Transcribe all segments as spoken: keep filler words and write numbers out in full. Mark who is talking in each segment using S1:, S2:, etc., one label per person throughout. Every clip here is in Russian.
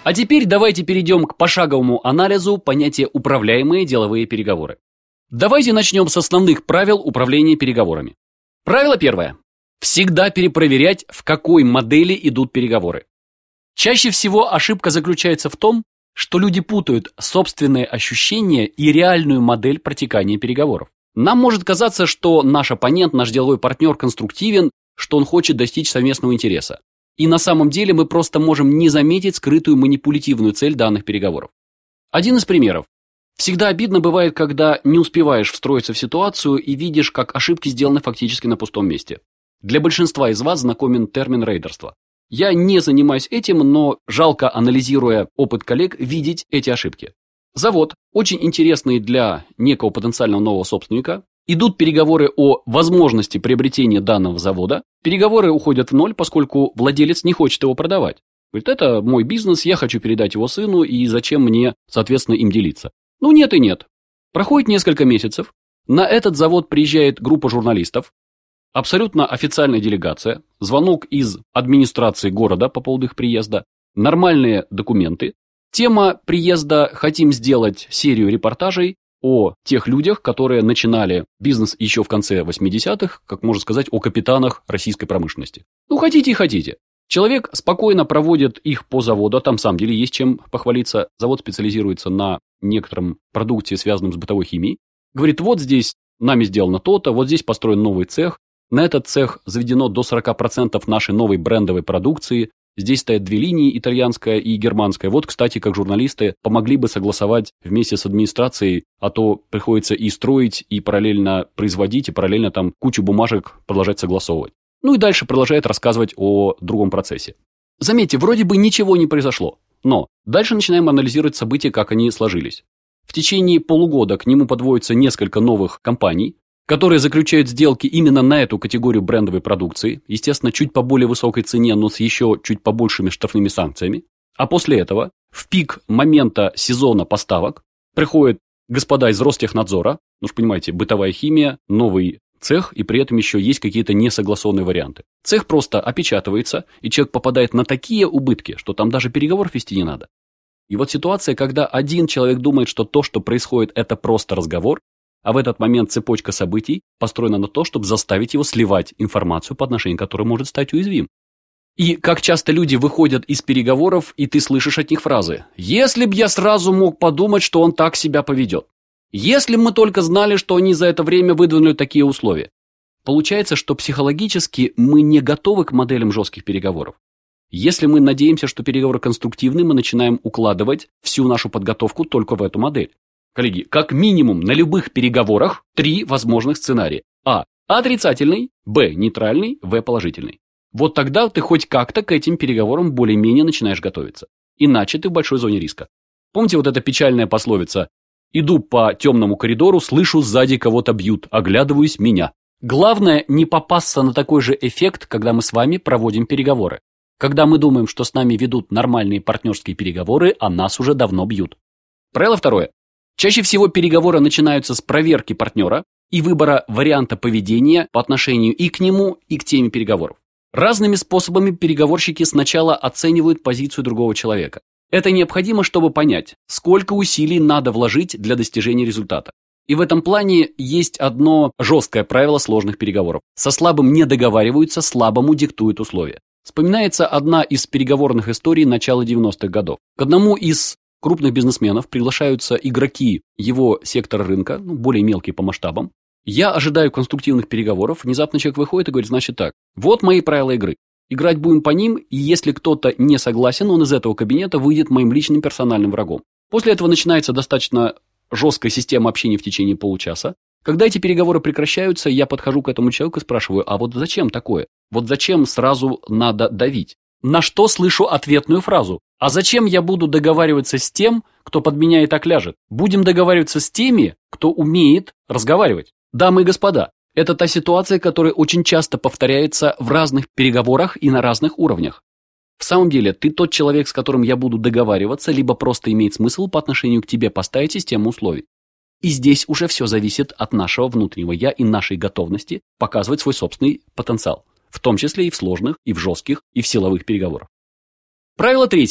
S1: А теперь давайте перейдем к пошаговому анализу понятия «управляемые деловые переговоры». Давайте начнем с основных правил управления переговорами. Правило первое. Всегда перепроверять, в какой модели идут переговоры. Чаще всего ошибка заключается в том, что люди путают собственные ощущения и реальную модель протекания переговоров. Нам может казаться, что наш оппонент, наш деловой партнер конструктивен, что он хочет достичь совместного интереса. И на самом деле мы просто можем не заметить скрытую манипулятивную цель данных переговоров. Один из примеров. Всегда обидно бывает, когда не успеваешь встроиться в ситуацию и видишь, как ошибки сделаны фактически на пустом месте. Для большинства из вас знакомен термин рейдерство. Я не занимаюсь этим, но жалко, анализируя опыт коллег, видеть эти ошибки. Завод, очень интересный для некого потенциального нового собственника. Идут переговоры о возможности приобретения данного завода. Переговоры уходят в ноль, поскольку владелец не хочет его продавать. Говорит, это мой бизнес, я хочу передать его сыну, и зачем мне, соответственно, им делиться? Ну нет и нет. Проходит несколько месяцев. На этот завод приезжает группа журналистов. Абсолютно официальная делегация. Звонок из администрации города по поводу их приезда. Нормальные документы. Тема приезда: хотим сделать серию репортажей о тех людях, которые начинали бизнес еще в конце восьмидесятых, как можно сказать, о капитанах российской промышленности. Ну, хотите и хотите. Человек спокойно проводит их по заводу, там, на самом деле, есть чем похвалиться. Завод специализируется на некотором продукте, связанном с бытовой химией. Говорит, вот здесь нами сделано то-то, вот здесь построен новый цех. На этот цех заведено до сорока процентов нашей новой брендовой продукции. Здесь стоят две линии, итальянская и германская. Вот, кстати, как журналисты помогли бы согласовать вместе с администрацией, а то приходится и строить, и параллельно производить, и параллельно там кучу бумажек продолжать согласовывать. Ну и дальше продолжает рассказывать о другом процессе. Заметьте, вроде бы ничего не произошло, но дальше начинаем анализировать события, как они сложились. В течение полугода к нему подводятся несколько новых компаний, которые заключают сделки именно на эту категорию брендовой продукции, естественно, чуть по более высокой цене, но с еще чуть побольшими штрафными санкциями. А после этого, в пик момента сезона поставок, приходят господа из Ростехнадзора, ну уж понимаете, бытовая химия, новый цех, и при этом еще есть какие-то несогласованные варианты. Цех просто опечатывается, и человек попадает на такие убытки, что там даже переговоров вести не надо. И вот ситуация, когда один человек думает, что то, что происходит, это просто разговор, а в этот момент цепочка событий построена на то, чтобы заставить его сливать информацию, по отношению к которой может стать уязвим. И как часто люди выходят из переговоров, и ты слышишь от них фразы: «Если б я сразу мог подумать, что он так себя поведет. Если бы мы только знали, что они за это время выдвинули такие условия». Получается, что психологически мы не готовы к моделям жестких переговоров. Если мы надеемся, что переговоры конструктивны, мы начинаем укладывать всю нашу подготовку только в эту модель. Коллеги, как минимум на любых переговорах три возможных сценария. А. Отрицательный, Б. Нейтральный, В. Положительный. Вот тогда ты хоть как-то к этим переговорам более-менее начинаешь готовиться. Иначе ты в большой зоне риска. Помните вот эта печальная пословица: «Иду по темному коридору, слышу, сзади кого-то бьют, оглядываюсь, меня». Главное не попасться на такой же эффект, когда мы с вами проводим переговоры. Когда мы думаем, что с нами ведут нормальные партнерские переговоры, а нас уже давно бьют. Правило второе. Чаще всего переговоры начинаются с проверки партнера и выбора варианта поведения по отношению и к нему, и к теме переговоров. Разными способами переговорщики сначала оценивают позицию другого человека. Это необходимо, чтобы понять, сколько усилий надо вложить для достижения результата. И в этом плане есть одно жесткое правило сложных переговоров. Со слабым не договариваются, слабому диктуют условия. Вспоминается одна из переговорных историй начала девяностых годов. К одному из крупных бизнесменов приглашаются игроки его сектора рынка, ну, более мелкие по масштабам. Я ожидаю конструктивных переговоров. Внезапно человек выходит и говорит: значит так, вот мои правила игры. Играть будем по ним, и если кто-то не согласен, он из этого кабинета выйдет моим личным персональным врагом. После этого начинается достаточно жесткая система общения в течение получаса. Когда эти переговоры прекращаются, я подхожу к этому человеку и спрашиваю: а вот зачем такое? Вот зачем сразу надо давить? На что слышу ответную фразу: а зачем я буду договариваться с тем, кто под меня и так ляжет? Будем договариваться с теми, кто умеет разговаривать. Дамы и господа, это та ситуация, которая очень часто повторяется в разных переговорах и на разных уровнях. В самом деле, ты тот человек, с которым я буду договариваться, либо просто имеет смысл по отношению к тебе поставить систему условий. И здесь уже все зависит от нашего внутреннего «я» и нашей готовности показывать свой собственный потенциал, в том числе и в сложных, и в жестких, и в силовых переговорах. Правило третье.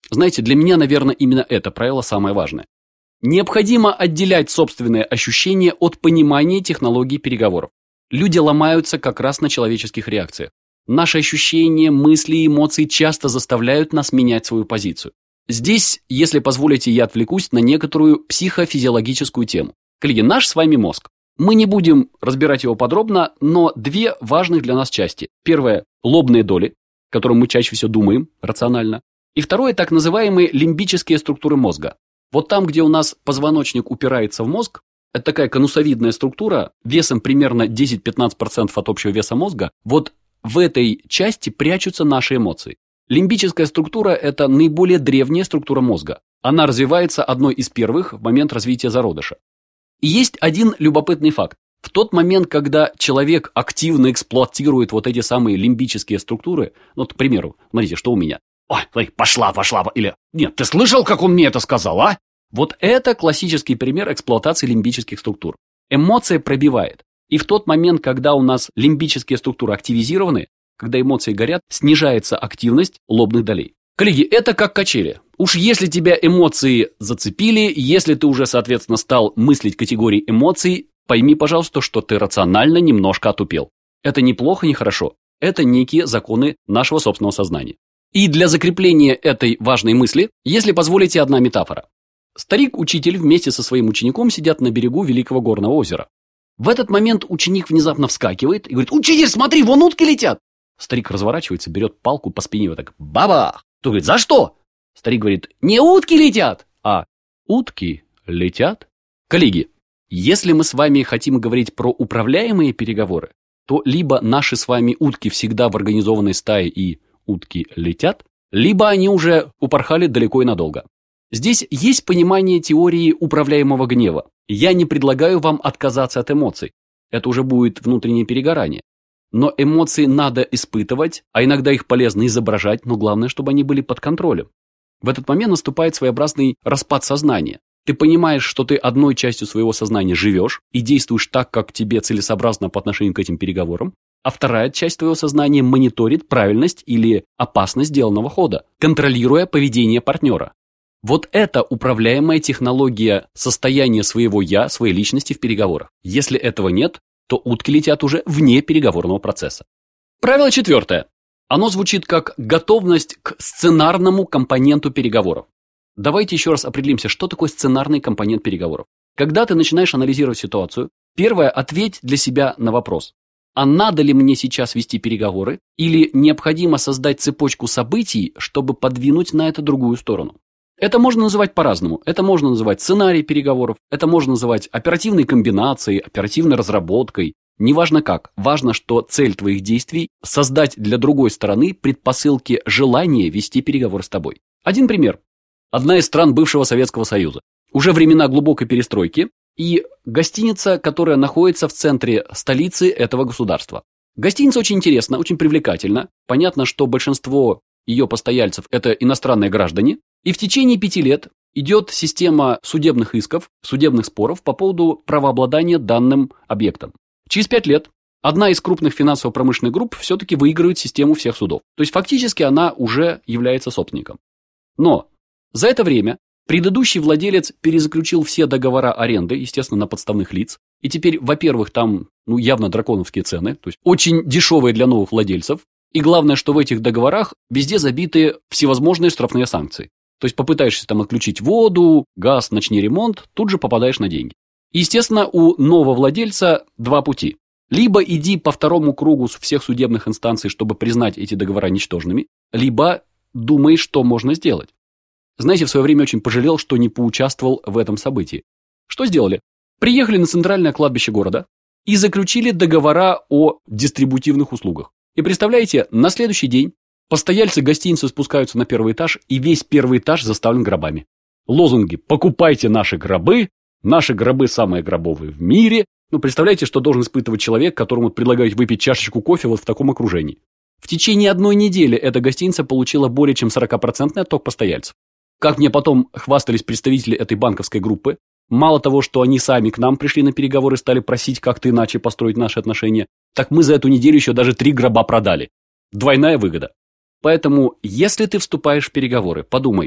S1: Знаете, для меня, наверное, именно это правило самое важное. Необходимо отделять собственные ощущения от понимания технологии переговоров. Люди ломаются как раз на человеческих реакциях. Наши ощущения, мысли и эмоции часто заставляют нас менять свою позицию. Здесь, если позволите, я отвлекусь на некоторую психофизиологическую тему. Коллеги, наш с вами мозг. Мы не будем разбирать его подробно, но две важных для нас части. Первое – лобные доли, о которых мы чаще всего думаем рационально. И второе – так называемые лимбические структуры мозга. Вот там, где у нас позвоночник упирается в мозг, это такая конусовидная структура, весом примерно десять-пятнадцать процентов от общего веса мозга, вот в этой части прячутся наши эмоции. Лимбическая структура – это наиболее древняя структура мозга. Она развивается одной из первых в момент развития зародыша. И есть один любопытный факт. В тот момент, когда человек активно эксплуатирует вот эти самые лимбические структуры, ну, вот, к примеру, смотрите, что у меня. Ой, смотри, пошла, пошла, или нет, ты слышал, как он мне это сказал, а? Вот это классический пример эксплуатации лимбических структур. Эмоция пробивает. И в тот момент, когда у нас лимбические структуры активизированы, когда эмоции горят, снижается активность лобных долей. Коллеги, это как качели. Уж если тебя эмоции зацепили, если ты уже, соответственно, стал мыслить категорией эмоций, пойми, пожалуйста, что ты рационально немножко отупел. Это не плохо, не хорошо. Это некие законы нашего собственного сознания. И для закрепления этой важной мысли, если позволите, одна метафора. Старик-учитель вместе со своим учеником сидят на берегу великого горного озера. В этот момент ученик внезапно вскакивает и говорит: «Учитель, смотри, вон утки летят!» Старик разворачивается, берет палку по спине вот так, бабах! Тот говорит: «За что?» Старик говорит: «Не утки летят, а утки летят». Коллеги, если мы с вами хотим говорить про управляемые переговоры, то либо наши с вами утки всегда в организованной стае и утки летят, либо они уже упорхали далеко и надолго. Здесь есть понимание теории управляемого гнева. Я не предлагаю вам отказаться от эмоций. Это уже будет внутреннее перегорание. Но эмоции надо испытывать, а иногда их полезно изображать, но главное, чтобы они были под контролем. В этот момент наступает своеобразный распад сознания. Ты понимаешь, что ты одной частью своего сознания живешь и действуешь так, как тебе целесообразно по отношению к этим переговорам, а вторая часть твоего сознания мониторит правильность или опасность сделанного хода, контролируя поведение партнера. Вот это управляемая технология состояния своего «я», своей личности в переговорах. Если этого нет, то утки летят уже вне переговорного процесса. Правило четвертое. Оно звучит как готовность к сценарному компоненту переговоров. Давайте еще раз определимся, что такое сценарный компонент переговоров. Когда ты начинаешь анализировать ситуацию, первое, ответь для себя на вопрос: а надо ли мне сейчас вести переговоры, или необходимо создать цепочку событий, чтобы подвинуть на это другую сторону? Это можно называть по-разному. Это можно называть сценарием переговоров, это можно называть оперативной комбинацией, оперативной разработкой. Неважно как, важно, что цель твоих действий – создать для другой стороны предпосылки желания вести переговоры с тобой. Один пример. Одна из стран бывшего Советского Союза. Уже времена глубокой перестройки, и гостиница, которая находится в центре столицы этого государства. Гостиница очень интересна, очень привлекательна. Понятно, что большинство ее постояльцев – это иностранные граждане. И в течение пяти лет идет система судебных исков, судебных споров по поводу правообладания данным объектом. Через пять лет одна из крупных финансово-промышленных групп все-таки выигрывает систему всех судов. То есть фактически она уже является собственником. Но за это время предыдущий владелец перезаключил все договора аренды, естественно, на подставных лиц. И теперь, во-первых, там ну, явно драконовские цены, то есть очень дешевые для новых владельцев. И главное, что в этих договорах везде забиты всевозможные штрафные санкции. То есть попытаешься там отключить воду, газ, начни ремонт, тут же попадаешь на деньги. Естественно, у нового владельца два пути. Либо иди по второму кругу всех судебных инстанций, чтобы признать эти договора ничтожными, либо думай, что можно сделать. Знаете, в свое время очень пожалел, что не поучаствовал в этом событии. Что сделали? Приехали на центральное кладбище города и заключили договора о дистрибутивных услугах. И представляете, на следующий день постояльцы гостиницы спускаются на первый этаж, и весь первый этаж заставлен гробами. Лозунги: «Покупайте наши гробы», «Наши гробы самые гробовые в мире». Ну, представляете, что должен испытывать человек, которому предлагают выпить чашечку кофе вот в таком окружении. В течение одной недели эта гостиница получила более чем сорокапроцентный отток постояльцев. Как мне потом хвастались представители этой банковской группы, мало того, что они сами к нам пришли на переговоры и стали просить как-то иначе построить наши отношения, так мы за эту неделю еще даже три гроба продали. Двойная выгода. Поэтому, если ты вступаешь в переговоры, подумай,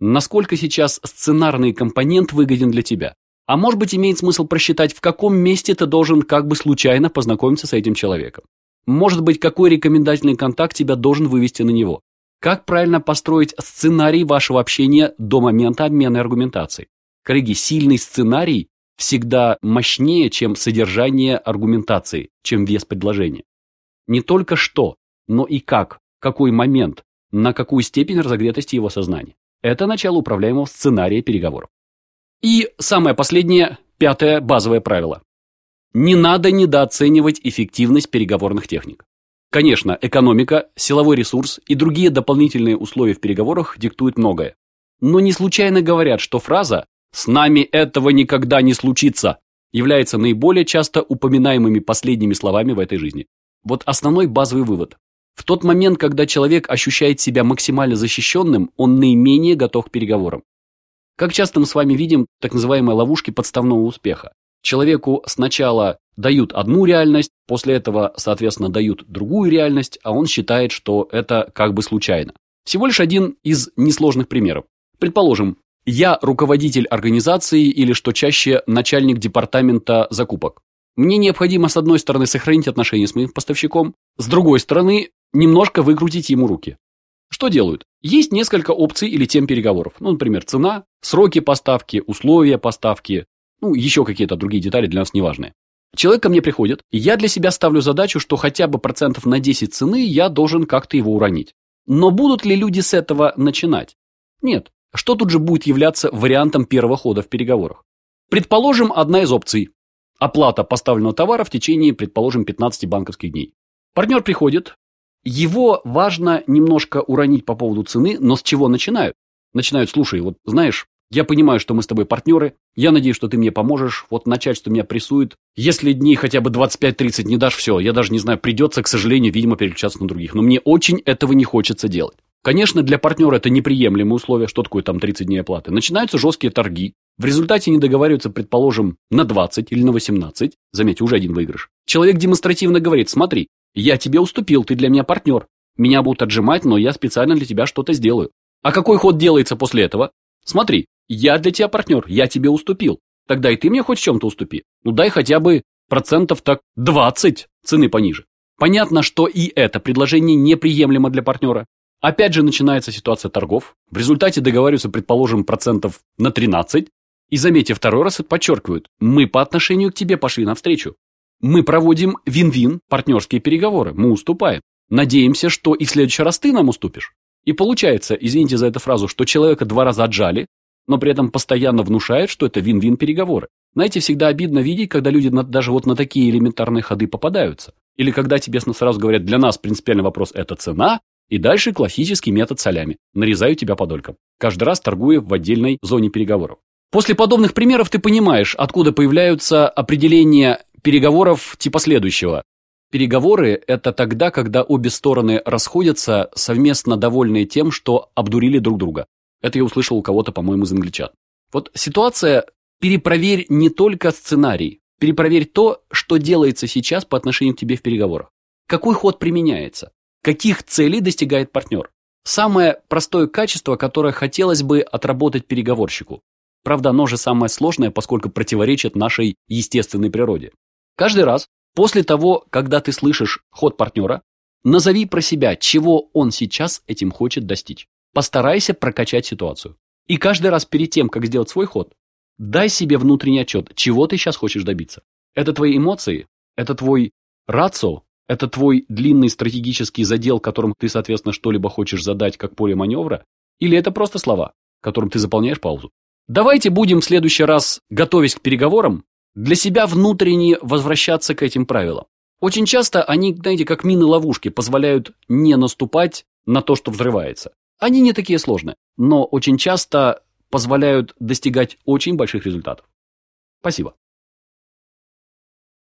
S1: насколько сейчас сценарный компонент выгоден для тебя. А может быть, имеет смысл просчитать, в каком месте ты должен как бы случайно познакомиться с этим человеком. Может быть, какой рекомендательный контакт тебя должен вывести на него. Как правильно построить сценарий вашего общения до момента обмена аргументацией. Коллеги, сильный сценарий всегда мощнее, чем содержание аргументации, чем вес предложения. Не только что, но и как, какой момент, на какую степень разогретости его сознания. Это начало управляемого сценария переговоров. И самое последнее, пятое базовое правило. Не надо недооценивать эффективность переговорных техник. Конечно, экономика, силовой ресурс и другие дополнительные условия в переговорах диктуют многое. Но не случайно говорят, что фраза «с нами этого никогда не случится» является наиболее часто упоминаемыми последними словами в этой жизни. Вот основной базовый вывод. В тот момент, когда человек ощущает себя максимально защищенным, он наименее готов к переговорам. Как часто мы с вами видим так называемые ловушки подставного успеха. Человеку сначала дают одну реальность, после этого, соответственно, дают другую реальность, а он считает, что это как бы случайно. Всего лишь один из несложных примеров. Предположим, я руководитель организации или, что чаще, начальник департамента закупок. Мне необходимо, с одной стороны, сохранить отношения с моим поставщиком, с другой стороны, немножко выкрутить ему руки. Что делают? Есть несколько опций или тем переговоров. Ну, например, цена, сроки поставки, условия поставки, ну, еще какие-то другие детали для нас неважные. Человек ко мне приходит, и я для себя ставлю задачу, что хотя бы процентов на десять цены я должен как-то его уронить. Но будут ли люди с этого начинать? Нет. Что тут же будет являться вариантом первого хода в переговорах? Предположим, одна из опций. Оплата поставленного товара в течение, предположим, пятнадцати банковских дней. Партнер приходит, его важно немножко уронить по поводу цены, но с чего начинают? Начинают, слушай, вот знаешь, я понимаю, что мы с тобой партнеры, я надеюсь, что ты мне поможешь, вот начальство меня прессует. Если дней хотя бы двадцать пять тридцать не дашь, все, я даже не знаю, придется, к сожалению, видимо, переключаться на других. Но мне очень этого не хочется делать. Конечно, для партнера это неприемлемые условия, что такое там тридцать дней оплаты. Начинаются жесткие торги. В результате не договариваются, предположим, на двадцать или на восемнадцать. Заметьте, уже один выигрыш. Человек демонстративно говорит, смотри, я тебе уступил, ты для меня партнер. Меня будут отжимать, но я специально для тебя что-то сделаю. А какой ход делается после этого? Смотри, я для тебя партнер, я тебе уступил. Тогда и ты мне хоть в чем-то уступи. Ну дай хотя бы процентов так двадцать цены пониже. Понятно, что и это предложение неприемлемо для партнера. Опять же начинается ситуация торгов. В результате договариваются, предположим, процентов на тринадцать. И заметьте, второй раз подчеркивают, мы по отношению к тебе пошли навстречу. Мы проводим вин-вин, партнерские переговоры, мы уступаем. Надеемся, что и в следующий раз ты нам уступишь. И получается, извините за эту фразу, что человека два раза отжали, но при этом постоянно внушают, что это вин-вин переговоры. Знаете, всегда обидно видеть, когда люди на, даже вот на такие элементарные ходы попадаются. Или когда тебе сразу говорят, для нас принципиальный вопрос – это цена, и дальше классический метод солями. Нарезаю тебя по долькам. Каждый раз торгуя в отдельной зоне переговоров. После подобных примеров ты понимаешь, откуда появляются определения переговоров типа следующего. Переговоры – это тогда, когда обе стороны расходятся, совместно довольные тем, что обдурили друг друга. Это я услышал у кого-то, по-моему, из англичан. Вот ситуация «перепроверь не только сценарий, перепроверь то, что делается сейчас по отношению к тебе в переговорах. Какой ход применяется? Каких целей достигает партнер? Самое простое качество, которое хотелось бы отработать переговорщику. Правда, оно же самое сложное, поскольку противоречит нашей естественной природе. Каждый раз, после того, когда ты слышишь ход партнера, назови про себя, чего он сейчас этим хочет достичь. Постарайся прокачать ситуацию. И каждый раз перед тем, как сделать свой ход, дай себе внутренний отчет, чего ты сейчас хочешь добиться. Это твои эмоции, это твой рацио, это твой длинный стратегический задел, которым ты, соответственно, что-либо хочешь задать как поле маневра, или это просто слова, которым ты заполняешь паузу. Давайте будем в следующий раз, готовясь к переговорам, для себя внутренне возвращаться к этим правилам. Очень часто они, знаете, как мины-ловушки, позволяют не наступать на то, что взрывается. Они не такие сложные, но очень часто позволяют достигать очень больших результатов. Спасибо.